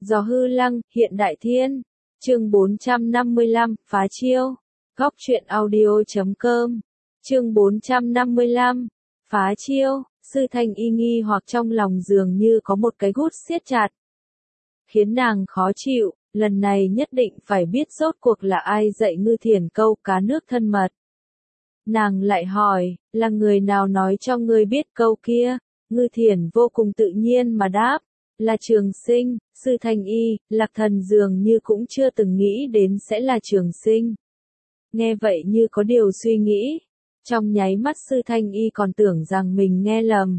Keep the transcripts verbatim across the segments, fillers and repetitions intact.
Gió hư lăng, hiện đại thiên. Chương bốn trăm năm mươi lăm, phá chiêu. Góc truyện audio chấm com. Chương bốn trăm năm mươi lăm, phá chiêu. Sư Thanh Y nghi hoặc trong lòng dường như có một cái gút siết chặt, khiến nàng khó chịu, lần này nhất định phải biết rốt cuộc là ai dạy Ngư Thiển câu cá nước thân mật. Nàng lại hỏi, là người nào nói cho ngươi biết câu kia? Ngư Thiển vô cùng tự nhiên mà đáp, là Trường Sinh. Sư Thanh Y, Lạc Thần dường như cũng chưa từng nghĩ đến sẽ là Trường Sinh. Nghe vậy như có điều suy nghĩ, trong nháy mắt Sư Thanh Y còn tưởng rằng mình nghe lầm.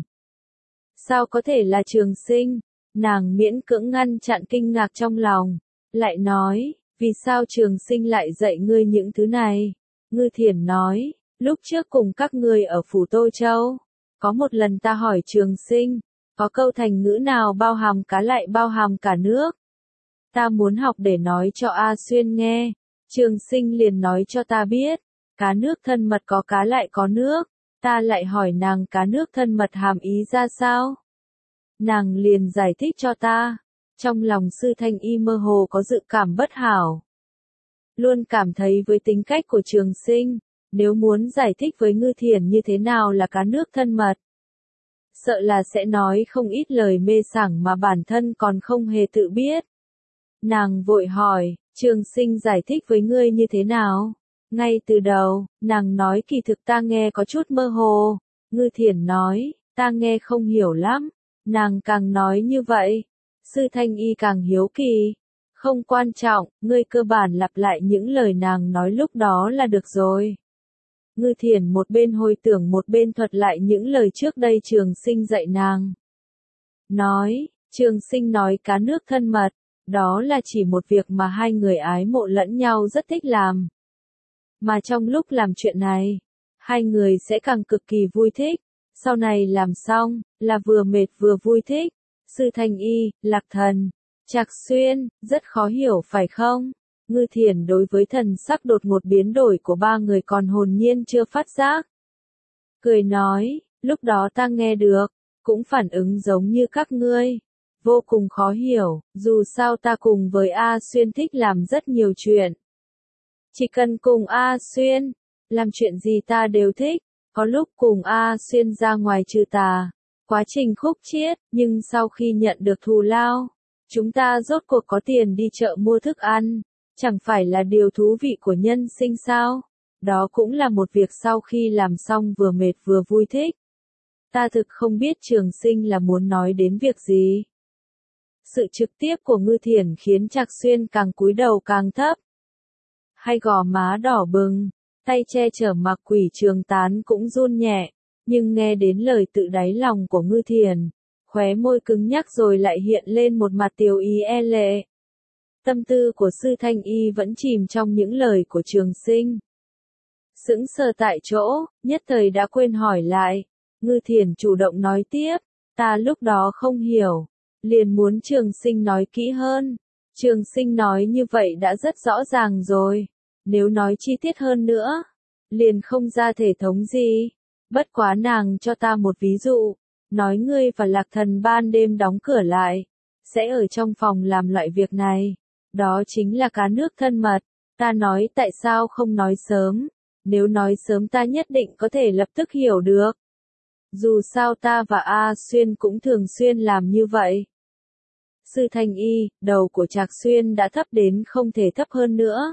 Sao có thể là Trường Sinh? Nàng miễn cưỡng ngăn chặn kinh ngạc trong lòng, lại nói, vì sao Trường Sinh lại dạy ngươi những thứ này? Ngư Thiển nói, lúc trước cùng các ngươi ở Phủ Tô Châu, có một lần ta hỏi Trường Sinh, có câu thành ngữ nào bao hàm cá lại bao hàm cả nước? Ta muốn học để nói cho A Xuyên nghe, Trường Sinh liền nói cho ta biết, cá nước thân mật có cá lại có nước, ta lại hỏi nàng cá nước thân mật hàm ý ra sao? Nàng liền giải thích cho ta, trong lòng Sư Thanh Y mơ hồ có dự cảm bất hảo. Luôn cảm thấy với tính cách của Trường Sinh, nếu muốn giải thích với Ngư Thiển như thế nào là cá nước thân mật, sợ là sẽ nói không ít lời mê sảng mà bản thân còn không hề tự biết. Nàng vội hỏi, Trường Sinh giải thích với ngươi như thế nào? Ngay từ đầu, nàng nói kỳ thực ta nghe có chút mơ hồ. Ngư Thiển nói, ta nghe không hiểu lắm. Nàng càng nói như vậy, Sư Thanh Y càng hiếu kỳ. Không quan trọng, ngươi cơ bản lặp lại những lời nàng nói lúc đó là được rồi. Ngư Thiển một bên hồi tưởng một bên thuật lại những lời trước đây Trường Sinh dạy nàng. Nói, Trường Sinh nói cá nước thân mật, đó là chỉ một việc mà hai người ái mộ lẫn nhau rất thích làm. Mà trong lúc làm chuyện này, hai người sẽ càng cực kỳ vui thích, sau này làm xong, là vừa mệt vừa vui thích. Sư Thanh Y, Lạc Thần, Trạc Xuyên, rất khó hiểu phải không? Ngư Thiển đối với thần sắc đột ngột biến đổi của ba người còn hồn nhiên chưa phát giác. Cười nói, lúc đó ta nghe được, cũng phản ứng giống như các ngươi. Vô cùng khó hiểu, dù sao ta cùng với A Xuyên thích làm rất nhiều chuyện. Chỉ cần cùng A Xuyên, làm chuyện gì ta đều thích, có lúc cùng A Xuyên ra ngoài trừ tà, quá trình khúc chiết, nhưng sau khi nhận được thù lao, chúng ta rốt cuộc có tiền đi chợ mua thức ăn, chẳng phải là điều thú vị của nhân sinh sao? Đó cũng là một việc sau khi làm xong vừa mệt vừa vui thích. Ta thực không biết Trường Sinh là muốn nói đến việc gì. Sự trực tiếp của Ngư Thiển khiến Trạc Xuyên càng cúi đầu càng thấp. Hai gò má đỏ bừng, tay che chở mặc Quỷ Trường Tán cũng run nhẹ, nhưng nghe đến lời tự đáy lòng của Ngư Thiển, khóe môi cứng nhắc rồi lại hiện lên một mặt tiều ý e lệ. Tâm tư của Sư Thanh Y vẫn chìm trong những lời của Trường Sinh. Sững sờ tại chỗ, nhất thời đã quên hỏi lại. Ngư Thiển chủ động nói tiếp, ta lúc đó không hiểu, liền muốn Trường Sinh nói kỹ hơn. Trường Sinh nói như vậy đã rất rõ ràng rồi, nếu nói chi tiết hơn nữa, liền không ra thể thống gì. Bất quá nàng cho ta một ví dụ, nói ngươi và Lạc Thần ban đêm đóng cửa lại, sẽ ở trong phòng làm loại việc này. Đó chính là cá nước thân mật. Ta nói tại sao không nói sớm, nếu nói sớm ta nhất định có thể lập tức hiểu được. Dù sao ta và A Xuyên cũng thường xuyên làm như vậy. Sư Thanh Y, đầu của Trạc Xuyên đã thấp đến không thể thấp hơn nữa.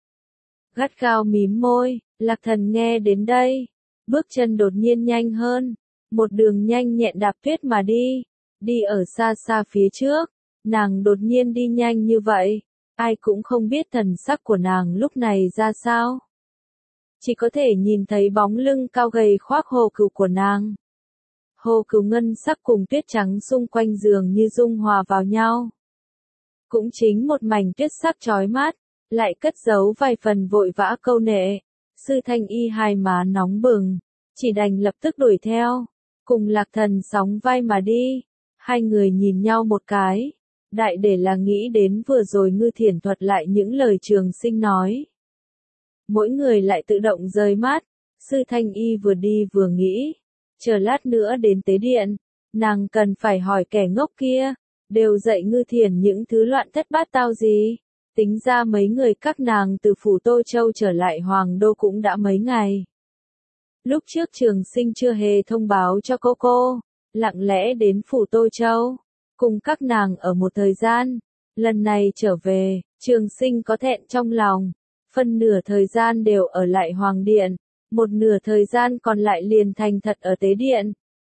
Gắt gao mím môi, Lạc Thần nghe đến đây, bước chân đột nhiên nhanh hơn, một đường nhanh nhẹn đạp tuyết mà đi, đi ở xa xa phía trước, nàng đột nhiên đi nhanh như vậy, ai cũng không biết thần sắc của nàng lúc này ra sao. Chỉ có thể nhìn thấy bóng lưng cao gầy khoác hồ cừu của nàng. Hồ cừu ngân sắc cùng tuyết trắng xung quanh giường như dung hòa vào nhau. Cũng chính một mảnh tuyết sắc chói mắt, lại cất giấu vài phần vội vã câu nệ. Sư Thanh Y hai má nóng bừng, chỉ đành lập tức đuổi theo, cùng Lạc Thần sóng vai mà đi. Hai người nhìn nhau một cái, đại để là nghĩ đến vừa rồi Ngư Thiển thuật lại những lời Trường Sinh nói. Mỗi người lại tự động rời mắt, Sư Thanh Y vừa đi vừa nghĩ, chờ lát nữa đến tế điện, nàng cần phải hỏi kẻ ngốc kia, đều dạy Ngư Thiền những thứ loạn thất bát tao gì. Tính ra mấy người các nàng từ phủ Tô Châu trở lại Hoàng Đô cũng đã mấy ngày. Lúc trước Trường Sinh chưa hề thông báo cho cô cô, lặng lẽ đến phủ Tô Châu, cùng các nàng ở một thời gian. Lần này trở về, Trường Sinh có thẹn trong lòng, phân nửa thời gian đều ở lại Hoàng Điện, một nửa thời gian còn lại liền thành thật ở Tế Điện.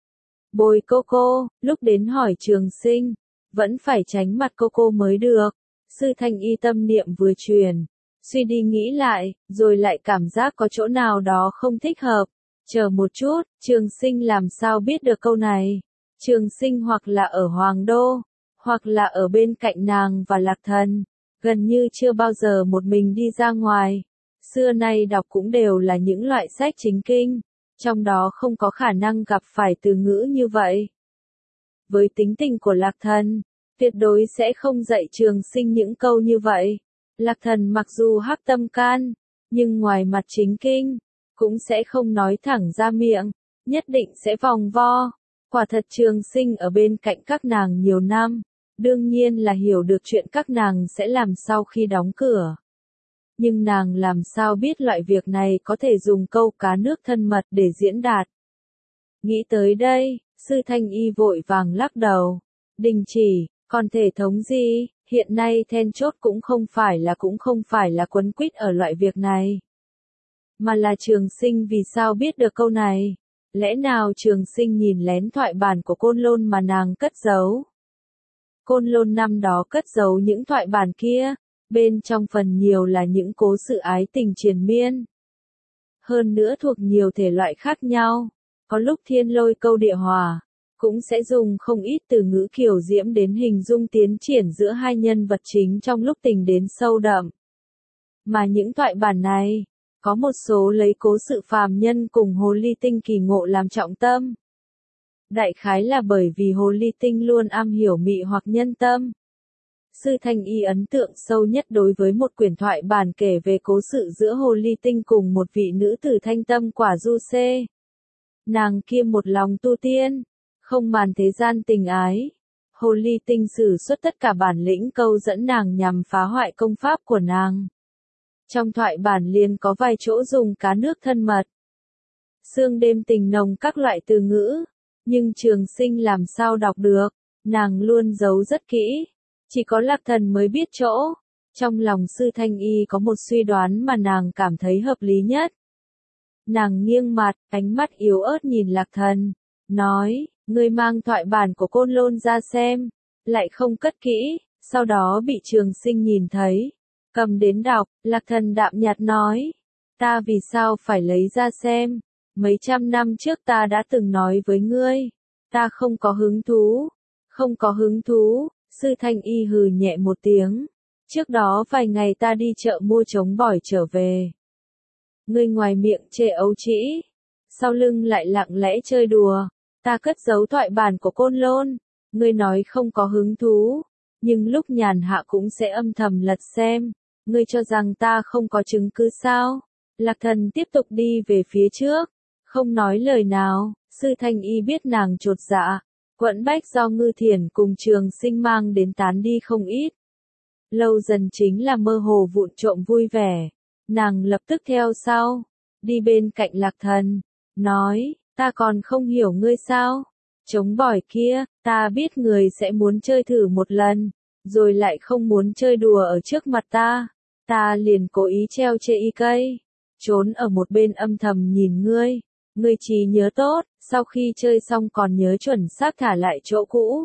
Bồi cô cô, lúc đến hỏi Trường Sinh, vẫn phải tránh mặt cô cô mới được. Sư Thanh Y tâm niệm vừa truyền, suy đi nghĩ lại, rồi lại cảm giác có chỗ nào đó không thích hợp. Chờ một chút, Trường Sinh làm sao biết được câu này? Trường Sinh hoặc là ở Hoàng Đô, hoặc là ở bên cạnh nàng và Lạc Thần, gần như chưa bao giờ một mình đi ra ngoài. Xưa nay đọc cũng đều là những loại sách chính kinh, trong đó không có khả năng gặp phải từ ngữ như vậy. Với tính tình của Lạc Thần, tuyệt đối sẽ không dạy Trường Sinh những câu như vậy. Lạc Thần mặc dù hắc tâm can, nhưng ngoài mặt chính kinh, cũng sẽ không nói thẳng ra miệng, nhất định sẽ vòng vo. Quả thật Trường Sinh ở bên cạnh các nàng nhiều năm, đương nhiên là hiểu được chuyện các nàng sẽ làm sau khi đóng cửa. Nhưng nàng làm sao biết loại việc này có thể dùng câu cá nước thân mật để diễn đạt. Nghĩ tới đây, Sư Thanh Y vội vàng lắc đầu. Đình chỉ, còn thể thống gì, hiện nay then chốt cũng không phải là cũng không phải là quấn quýt ở loại việc này. Mà là Trường Sinh vì sao biết được câu này? Lẽ nào Trường Sinh nhìn lén thoại bản của Côn Lôn mà nàng cất giấu? Côn Lôn năm đó cất giấu những thoại bản kia, bên trong phần nhiều là những cố sự ái tình triền miên. Hơn nữa thuộc nhiều thể loại khác nhau, có lúc thiên lôi câu địa hòa, cũng sẽ dùng không ít từ ngữ kiều diễm đến hình dung tiến triển giữa hai nhân vật chính trong lúc tình đến sâu đậm. Mà những thoại bản này, có một số lấy cố sự phàm nhân cùng hồ ly tinh kỳ ngộ làm trọng tâm. Đại khái là bởi vì hồ ly tinh luôn am hiểu mị hoặc nhân tâm. Sư Thanh Y ấn tượng sâu nhất đối với một quyển thoại bản kể về cố sự giữa hồ ly tinh cùng một vị nữ tử thanh tâm quả du xê. Nàng kia một lòng tu tiên, không màn thế gian tình ái. Hồ ly tinh sử xuất tất cả bản lĩnh câu dẫn nàng nhằm phá hoại công pháp của nàng. Trong thoại bản liền có vài chỗ dùng cá nước thân mật, sương đêm tình nồng các loại từ ngữ, nhưng Trường Sinh làm sao đọc được, nàng luôn giấu rất kỹ, chỉ có Lạc Thần mới biết chỗ. Trong lòng Sư Thanh Y có một suy đoán mà nàng cảm thấy hợp lý nhất. Nàng nghiêng mặt, ánh mắt yếu ớt nhìn Lạc Thần, nói, ngươi mang thoại bản của Côn Lôn ra xem, lại không cất kỹ, sau đó bị Trường Sinh nhìn thấy. Cầm đến đọc, Lạc Thần đạm nhạt nói, ta vì sao phải lấy ra xem, mấy trăm năm trước ta đã từng nói với ngươi, ta không có hứng thú, không có hứng thú. Sư Thanh Y hừ nhẹ một tiếng, trước đó vài ngày ta đi chợ mua trống bỏi trở về. Ngươi ngoài miệng chê ấu trĩ, sau lưng lại lặng lẽ chơi đùa, ta cất giấu thoại bản của Côn Lôn, ngươi nói không có hứng thú, nhưng lúc nhàn hạ cũng sẽ âm thầm lật xem, ngươi cho rằng ta không có chứng cứ sao? Lạc Thần tiếp tục đi về phía trước, không nói lời nào. Sư Thanh Y biết nàng chột dạ, quẫn bách do Ngư Thiền cùng Trường Sinh mang đến tán đi không ít. Lâu dần chính là mơ hồ vụn trộm vui vẻ. Nàng lập tức theo sau, đi bên cạnh Lạc Thần, nói, ta còn không hiểu ngươi sao? Trống bỏi kia, ta biết người sẽ muốn chơi thử một lần, rồi lại không muốn chơi đùa ở trước mặt ta. Ta liền cố ý treo chê y cây, trốn ở một bên âm thầm nhìn ngươi. Ngươi trí nhớ tốt, sau khi chơi xong còn nhớ chuẩn xác thả lại chỗ cũ.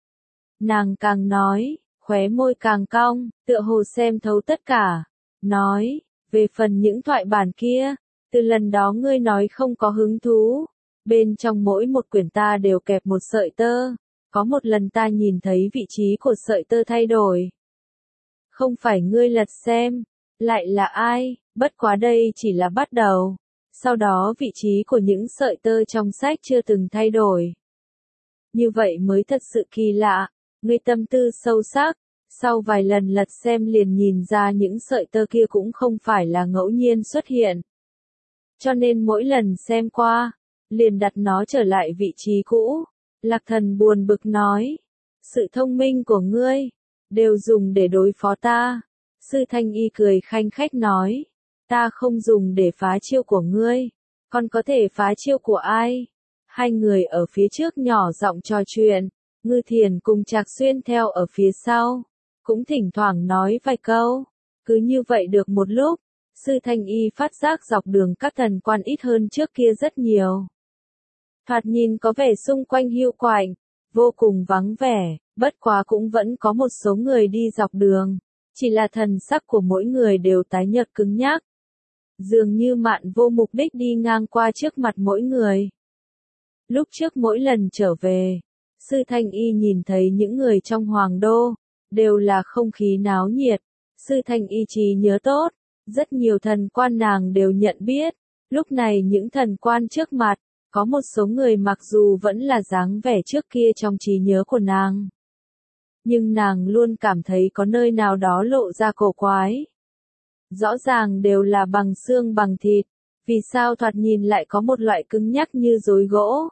Nàng càng nói, khóe môi càng cong, tựa hồ xem thấu tất cả. Nói, về phần những thoại bản kia, từ lần đó ngươi nói không có hứng thú. Bên trong mỗi một quyển ta đều kẹp một sợi tơ. Có một lần ta nhìn thấy vị trí của sợi tơ thay đổi. Không phải ngươi lật xem, lại là ai, bất quá đây chỉ là bắt đầu. Sau đó vị trí của những sợi tơ trong sách chưa từng thay đổi. Như vậy mới thật sự kỳ lạ, ngươi tâm tư sâu sắc, sau vài lần lật xem liền nhìn ra những sợi tơ kia cũng không phải là ngẫu nhiên xuất hiện. Cho nên mỗi lần xem qua, liền đặt nó trở lại vị trí cũ. Lạc Thần buồn bực nói, sự thông minh của ngươi, đều dùng để đối phó ta. Sư Thanh Y cười khanh khách nói, ta không dùng để phá chiêu của ngươi, còn có thể phá chiêu của ai? Hai người ở phía trước nhỏ giọng trò chuyện, Ngư Thiền cùng Trạc Xuyên theo ở phía sau, cũng thỉnh thoảng nói vài câu. Cứ như vậy được một lúc, Sư Thanh Y phát giác dọc đường các thần quan ít hơn trước kia rất nhiều. Thoạt nhìn có vẻ xung quanh hiu quạnh, vô cùng vắng vẻ, bất quá cũng vẫn có một số người đi dọc đường, chỉ là thần sắc của mỗi người đều tái nhợt cứng nhắc. Dường như Mạn Vô mục đích đi ngang qua trước mặt mỗi người. Lúc trước mỗi lần trở về, Sư Thanh Y nhìn thấy những người trong Hoàng Đô, đều là không khí náo nhiệt. Sư Thanh Y trí nhớ tốt, rất nhiều thần quan nàng đều nhận biết. Lúc này những thần quan trước mặt, có một số người mặc dù vẫn là dáng vẻ trước kia trong trí nhớ của nàng. Nhưng nàng luôn cảm thấy có nơi nào đó lộ ra cổ quái. Rõ ràng đều là bằng xương bằng thịt, vì sao thoạt nhìn lại có một loại cứng nhắc như rối gỗ.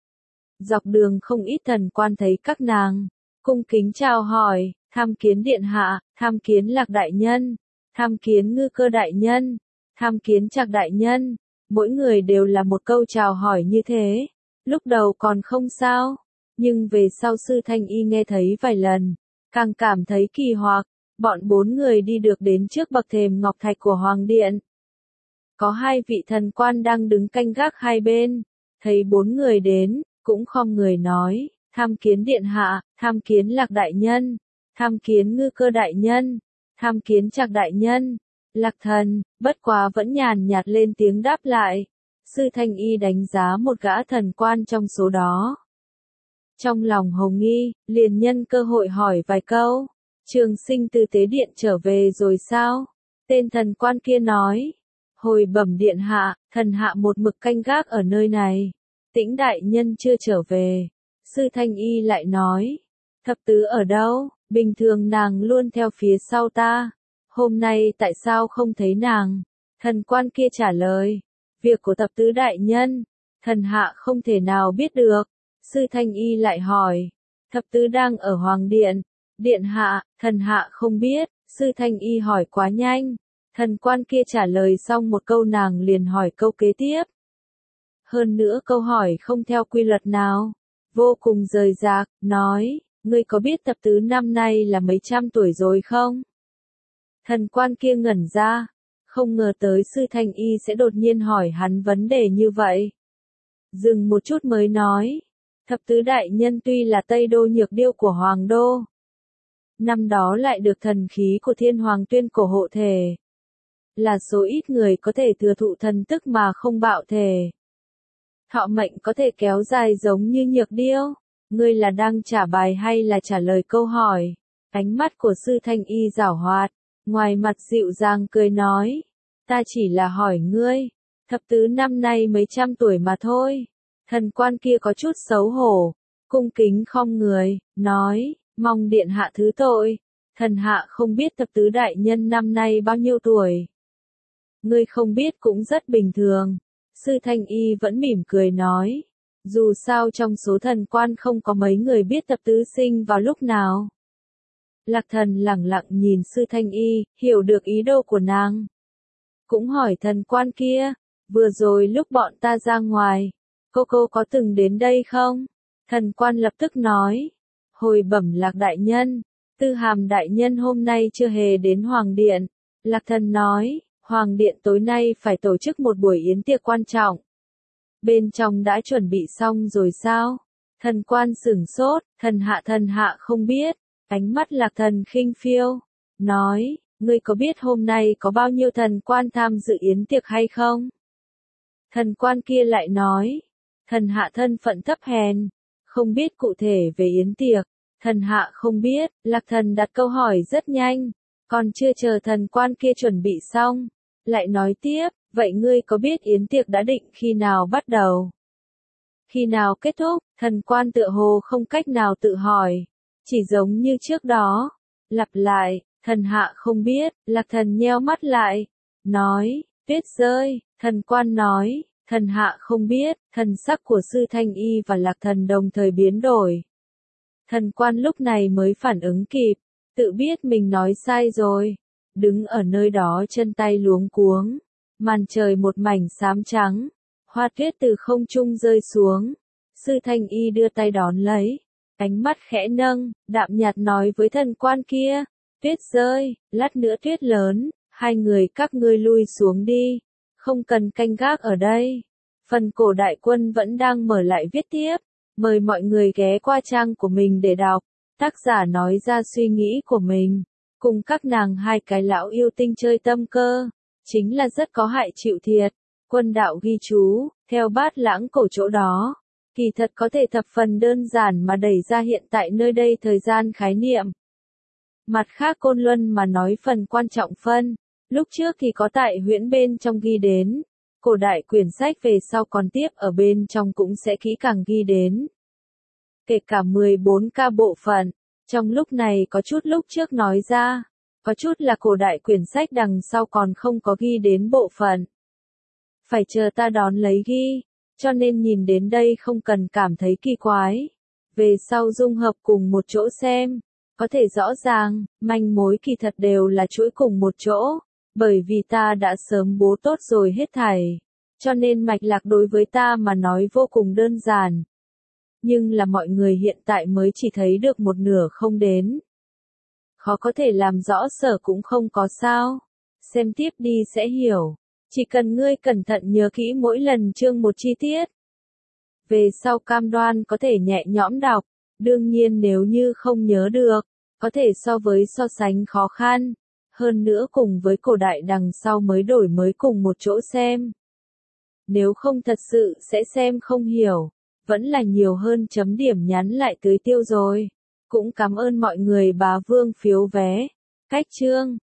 Dọc đường không ít thần quan thấy các nàng, cung kính chào hỏi, tham kiến điện hạ, tham kiến Lạc đại nhân, tham kiến Ngư Cơ đại nhân, tham kiến Trạc đại nhân. Mỗi người đều là một câu chào hỏi như thế. Lúc đầu còn không sao, nhưng về sau Sư Thanh Y nghe thấy vài lần, càng cảm thấy kỳ hoặc. Bọn bốn người đi được đến trước bậc thềm ngọc thạch của Hoàng điện. Có hai vị thần quan đang đứng canh gác hai bên, thấy bốn người đến, cũng khom người nói, tham kiến điện hạ, tham kiến Lạc đại nhân, tham kiến Ngư Cơ đại nhân, tham kiến Trạc đại nhân. Lạc thần, bất quá vẫn nhàn nhạt lên tiếng đáp lại. Sư Thanh Y đánh giá một gã thần quan trong số đó. Trong lòng hồng nghi, liền nhân cơ hội hỏi vài câu. Trường Sinh từ tế điện trở về rồi sao? Tên thần quan kia nói. Hồi bẩm điện hạ, thần hạ một mực canh gác ở nơi này. Tĩnh đại nhân chưa trở về. Sư Thanh Y lại nói. Thập tứ ở đâu? Bình thường nàng luôn theo phía sau ta. Hôm nay tại sao không thấy nàng? Thần quan kia trả lời. Việc của thập tứ đại nhân, thần hạ không thể nào biết được. Sư Thanh Y lại hỏi. Thập tứ đang ở Hoàng điện. Điện hạ, thần hạ không biết. Sư Thanh Y hỏi quá nhanh. Thần quan kia trả lời xong một câu nàng liền hỏi câu kế tiếp. Hơn nữa câu hỏi không theo quy luật nào. Vô cùng rời rạc, nói, ngươi có biết thập tứ năm nay là mấy trăm tuổi rồi không? Thần quan kia ngẩn ra, không ngờ tới Sư Thanh Y sẽ đột nhiên hỏi hắn vấn đề như vậy. Dừng một chút mới nói, thập tứ đại nhân tuy là Tây Đô nhược điêu của Hoàng Đô. Năm đó lại được thần khí của Thiên Hoàng Tuyên Cổ hộ thể. Là số ít người có thể thừa thụ thần tức mà không bạo thể. Thọ mệnh có thể kéo dài giống như nhược điêu. Ngươi là đang trả bài hay là trả lời câu hỏi? Ánh mắt của Sư Thanh Y giảo hoạt, ngoài mặt dịu dàng cười nói. Ta chỉ là hỏi ngươi, thập tứ năm nay mấy trăm tuổi mà thôi. Thần quan kia có chút xấu hổ, cung kính khom người, nói, mong điện hạ thứ tội. Thần hạ không biết thập tứ đại nhân năm nay bao nhiêu tuổi. Ngươi không biết cũng rất bình thường. Sư Thanh Y vẫn mỉm cười nói. Dù sao trong số thần quan không có mấy người biết thập tứ sinh vào lúc nào. Lạc thần lẳng lặng nhìn Sư Thanh Y, hiểu được ý đồ của nàng. Cũng hỏi thần quan kia, vừa rồi lúc bọn ta ra ngoài, cô cô có từng đến đây không? Thần quan lập tức nói, hồi bẩm Lạc đại nhân, Tư Hàm đại nhân hôm nay chưa hề đến Hoàng điện. Lạc thần nói, Hoàng điện tối nay phải tổ chức một buổi yến tiệc quan trọng. Bên trong đã chuẩn bị xong rồi sao? Thần quan sửng sốt, thần hạ thần hạ không biết. Ánh mắt Lạc thần khinh phiêu, nói, ngươi có biết hôm nay có bao nhiêu thần quan tham dự yến tiệc hay không? Thần quan kia lại nói, thần hạ thân phận thấp hèn, không biết cụ thể về yến tiệc, thần hạ không biết. Lạc thần đặt câu hỏi rất nhanh, còn chưa chờ thần quan kia chuẩn bị xong, lại nói tiếp, vậy ngươi có biết yến tiệc đã định khi nào bắt đầu? Khi nào kết thúc? Thần quan tựa hồ không cách nào tự hỏi. Chỉ giống như trước đó, lặp lại, thần hạ không biết. Lạc thần nheo mắt lại, nói, tuyết rơi. Thần quan nói, thần hạ không biết. Thần sắc của Sư Thanh Y và Lạc thần đồng thời biến đổi. Thần quan lúc này mới phản ứng kịp, tự biết mình nói sai rồi, đứng ở nơi đó chân tay luống cuống, màn trời một mảnh xám trắng, hoa tuyết từ không trung rơi xuống, Sư Thanh Y đưa tay đón lấy, ánh mắt khẽ nâng, đạm nhạt nói với thần quan kia, tuyết rơi, lát nữa tuyết lớn, hai người các ngươi lui xuống đi, không cần canh gác ở đây. Phần cổ đại quân vẫn đang mở lại viết tiếp, mời mọi người ghé qua trang của mình để đọc, tác giả nói ra suy nghĩ của mình, cùng các nàng hai cái lão yêu tinh chơi tâm cơ, chính là rất có hại chịu thiệt. Quân đạo ghi chú, theo Bát Lãng cổ chỗ đó, kỳ thật có thể thập phần đơn giản mà đẩy ra hiện tại nơi đây thời gian khái niệm. Mặt khác Côn Luân mà nói phần quan trọng phân, lúc trước thì có tại huyễn bên trong ghi đến, cổ đại quyển sách về sau còn tiếp ở bên trong cũng sẽ kỹ càng ghi đến. Kể cả mười bốn ca bộ phận, trong lúc này có chút lúc trước nói ra, có chút là cổ đại quyển sách đằng sau còn không có ghi đến bộ phận. Phải chờ ta đón lấy ghi, cho nên nhìn đến đây không cần cảm thấy kỳ quái. Về sau dung hợp cùng một chỗ xem, có thể rõ ràng, manh mối kỳ thật đều là chuỗi cùng một chỗ, bởi vì ta đã sớm bố tốt rồi hết thảy, cho nên mạch lạc đối với ta mà nói vô cùng đơn giản. Nhưng là mọi người hiện tại mới chỉ thấy được một nửa không đến. Khó có thể làm rõ sở cũng không có sao. Xem tiếp đi sẽ hiểu. Chỉ cần ngươi cẩn thận nhớ kỹ mỗi lần chương một chi tiết. Về sau cam đoan có thể nhẹ nhõm đọc. Đương nhiên nếu như không nhớ được, có thể so với so sánh khó khăn. Hơn nữa cùng với cổ đại đằng sau mới đổi mới cùng một chỗ xem. Nếu không thật sự sẽ xem không hiểu. Vẫn là nhiều hơn chấm điểm nhắn lại tới tiêu rồi. Cũng cảm ơn mọi người bá vương phiếu vé. Cách chương